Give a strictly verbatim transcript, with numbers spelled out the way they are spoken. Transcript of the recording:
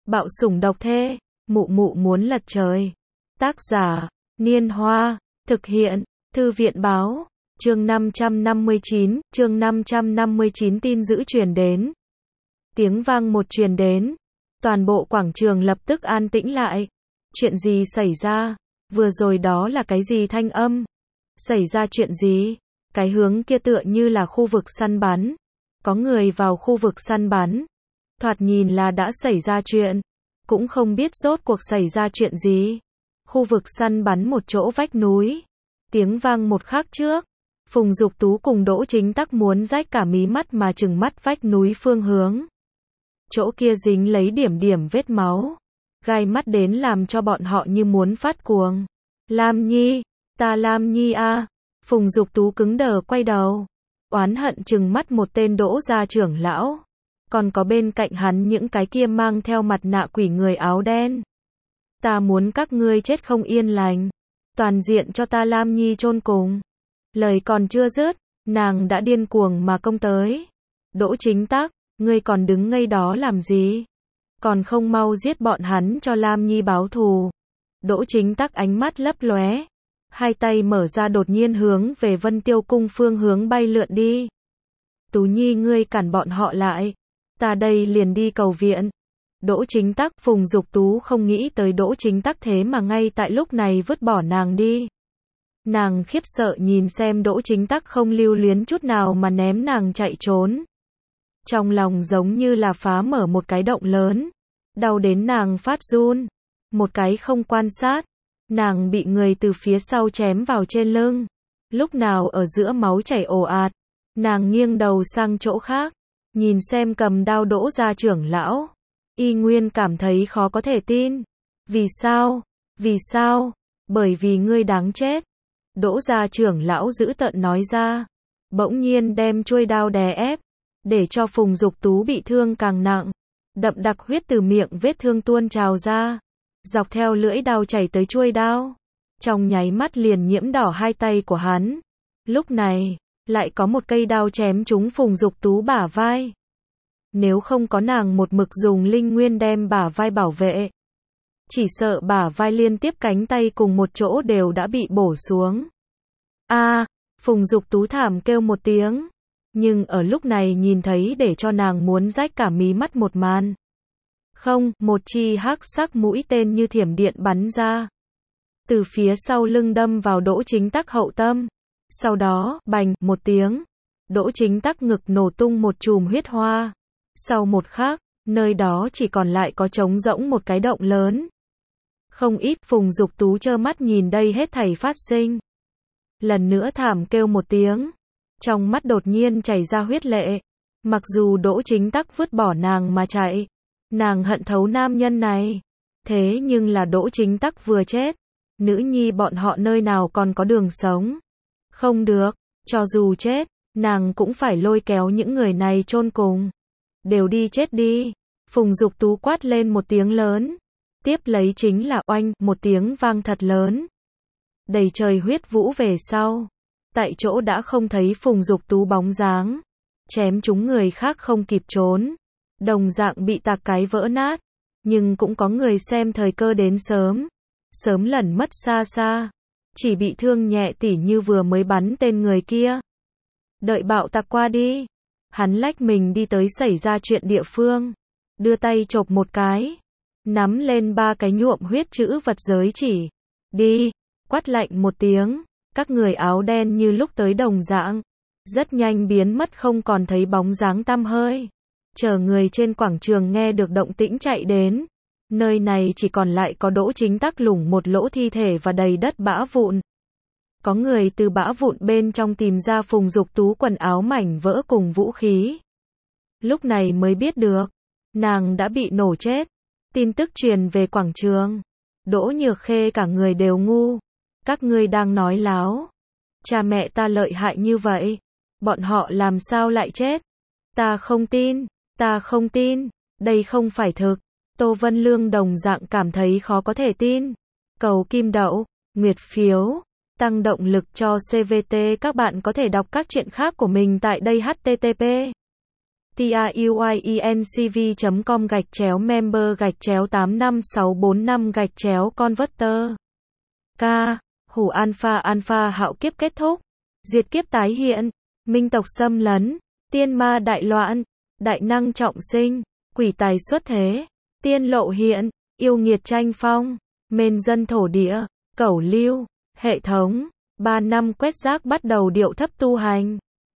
Bạo sủng độc thê, mụ mụ muốn lật trời. Tác giả, Niên Hoa, thực hiện, Thư viện báo, chương năm trăm năm mươi chín, chương năm trăm năm mươi chín tin dữ truyền đến. Tiếng vang một truyền đến, toàn bộ quảng trường lập tức an tĩnh lại. Chuyện gì xảy ra? Vừa rồi đó là cái gì thanh âm? Xảy ra chuyện gì? Cái hướng kia tựa như là khu vực săn bắn. Có người vào khu vực săn bắn. Thoạt nhìn là đã xảy ra chuyện. Cũng không biết rốt cuộc xảy ra chuyện gì. Khu vực săn bắn một chỗ vách núi. Tiếng vang một khắc trước. Phùng Dục Tú cùng Đỗ Chính Tắc muốn rách cả mí mắt mà trừng mắt vách núi phương hướng. Chỗ kia dính lấy điểm điểm vết máu. Gai mắt đến làm cho bọn họ như muốn phát cuồng. Lam Nhi, ta Lam Nhi a. Phùng Dục Tú cứng đờ quay đầu. Oán hận trừng mắt một tên Đỗ gia trưởng lão. Còn có bên cạnh hắn những cái kia mang theo mặt nạ quỷ người áo đen. Ta muốn các ngươi chết không yên lành. Toàn diện cho ta Lam Nhi chôn cùng. Lời còn chưa dứt, nàng đã điên cuồng mà công tới. Đỗ Chính Tắc, ngươi còn đứng ngây đó làm gì? Còn không mau giết bọn hắn cho Lam Nhi báo thù. Đỗ Chính Tắc ánh mắt lấp lóe. Hai tay mở ra đột nhiên hướng về Vân Tiêu Cung phương hướng bay lượn đi. Tú Nhi ngươi cản bọn họ lại. Ta đây liền đi cầu viện. Đỗ Chính Tắc, Phùng Dục Tú không nghĩ tới Đỗ Chính Tắc thế mà ngay tại lúc này vứt bỏ nàng đi. Nàng khiếp sợ nhìn xem Đỗ Chính Tắc không lưu luyến chút nào mà ném nàng chạy trốn. Trong lòng giống như là phá mở một cái động lớn. Đau đến nàng phát run. Một cái không quan sát. Nàng bị người từ phía sau chém vào trên lưng. Lúc nào ở giữa máu chảy ồ ạt. Nàng nghiêng đầu sang chỗ khác. Nhìn xem cầm đao Đỗ gia trưởng lão. Y nguyên cảm thấy khó có thể tin. Vì sao? Vì sao? Bởi vì ngươi đáng chết. Đỗ gia trưởng lão dữ tợn nói ra. Bỗng nhiên đem chuôi đao đè ép. Để cho Phùng Dục Tú bị thương càng nặng. Đậm đặc huyết từ miệng vết thương tuôn trào ra. Dọc theo lưỡi đao chảy tới chuôi đao. Trong nháy mắt liền nhiễm đỏ hai tay của hắn. Lúc này, lại có một cây đao chém trúng Phùng Dục Tú bả vai. Nếu không có nàng một mực dùng linh nguyên đem bả vai bảo vệ. Chỉ sợ bả vai liên tiếp cánh tay cùng một chỗ đều đã bị bổ xuống. A, à, Phùng Dục Tú thảm kêu một tiếng. Nhưng ở lúc này nhìn thấy để cho nàng muốn rách cả mí mắt một màn. Không, một chi hắc sắc mũi tên như thiểm điện bắn ra. Từ phía sau lưng đâm vào Đỗ Chính Tắc hậu tâm. Sau đó, bành, một tiếng. Đỗ Chính Tắc ngực nổ tung một chùm huyết hoa. Sau một khắc, nơi đó chỉ còn lại có trống rỗng một cái động lớn. Không ít Phùng Dục Tú trơ mắt nhìn đây hết thảy phát sinh. Lần nữa thảm kêu một tiếng. Trong mắt đột nhiên chảy ra huyết lệ. Mặc dù Đỗ Chính Tắc vứt bỏ nàng mà chạy. Nàng hận thấu nam nhân này. Thế nhưng là Đỗ Chính Tắc vừa chết. Nữ nhi bọn họ nơi nào còn có đường sống. Không được, cho dù chết, nàng cũng phải lôi kéo những người này chôn cùng. Đều đi chết đi. Phùng Dục Tú quát lên một tiếng lớn. Tiếp lấy chính là oanh, một tiếng vang thật lớn. Đầy trời huyết vũ về sau. Tại chỗ đã không thấy Phùng Dục Tú bóng dáng. Chém chúng người khác không kịp trốn. Đồng dạng bị tạc cái vỡ nát. Nhưng cũng có người xem thời cơ đến sớm. Sớm lẩn mất xa xa. Chỉ bị thương nhẹ tỉ như vừa mới bắn tên người kia. Đợi bạo tạc qua đi. Hắn lách mình đi tới xảy ra chuyện địa phương. Đưa tay chộp một cái. Nắm lên ba cái nhuộm huyết chữ vật giới chỉ. Đi. Quát lạnh một tiếng. Các người áo đen như lúc tới đồng dạng. Rất nhanh biến mất không còn thấy bóng dáng tăm hơi. Chờ người trên quảng trường nghe được động tĩnh chạy đến. Nơi này chỉ còn lại có Đỗ Chính Tắc lủng một lỗ thi thể và đầy đất bã vụn. Có người từ bã vụn bên trong tìm ra Phùng Dục Tú quần áo mảnh vỡ cùng vũ khí. Lúc này mới biết được. Nàng đã bị nổ chết. Tin tức truyền về quảng trường. Đỗ Nhược Khê cả người đều ngu. Các ngươi đang nói láo. Cha mẹ ta lợi hại như vậy. Bọn họ làm sao lại chết? Ta không tin. Ta không tin. Đây không phải thực. Tô Vân Lương đồng dạng cảm thấy khó có thể tin. Cầu kim đậu, nguyệt phiếu, tăng động lực cho xê vê tê. Các bạn có thể đọc các chuyện khác của mình tại đây. H T T P truyencv chấm com gạch chéo member gạch chéo tám năm sáu bốn năm gạch chéo converter. K. Hủ alpha alpha hạo kiếp kết thúc. Diệt kiếp tái hiện. Minh tộc xâm lấn. Tiên ma đại loạn. Đại năng trọng sinh. Quỷ tài xuất thế. Tiên lộ hiện. Yêu nghiệt tranh phong. Mên dân thổ địa. Cẩu lưu. Hệ thống. Ba năm quét rác bắt đầu điệu thấp tu hành.